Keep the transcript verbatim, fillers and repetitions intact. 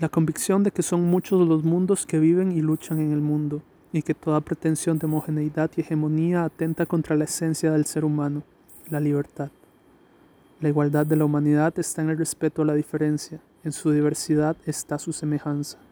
La convicción de que son muchos los mundos que viven y luchan en el mundo, y que toda pretensión de homogeneidad y hegemonía atenta contra la esencia del ser humano, la libertad. La igualdad de la humanidad está en el respeto a la diferencia, en su diversidad está su semejanza.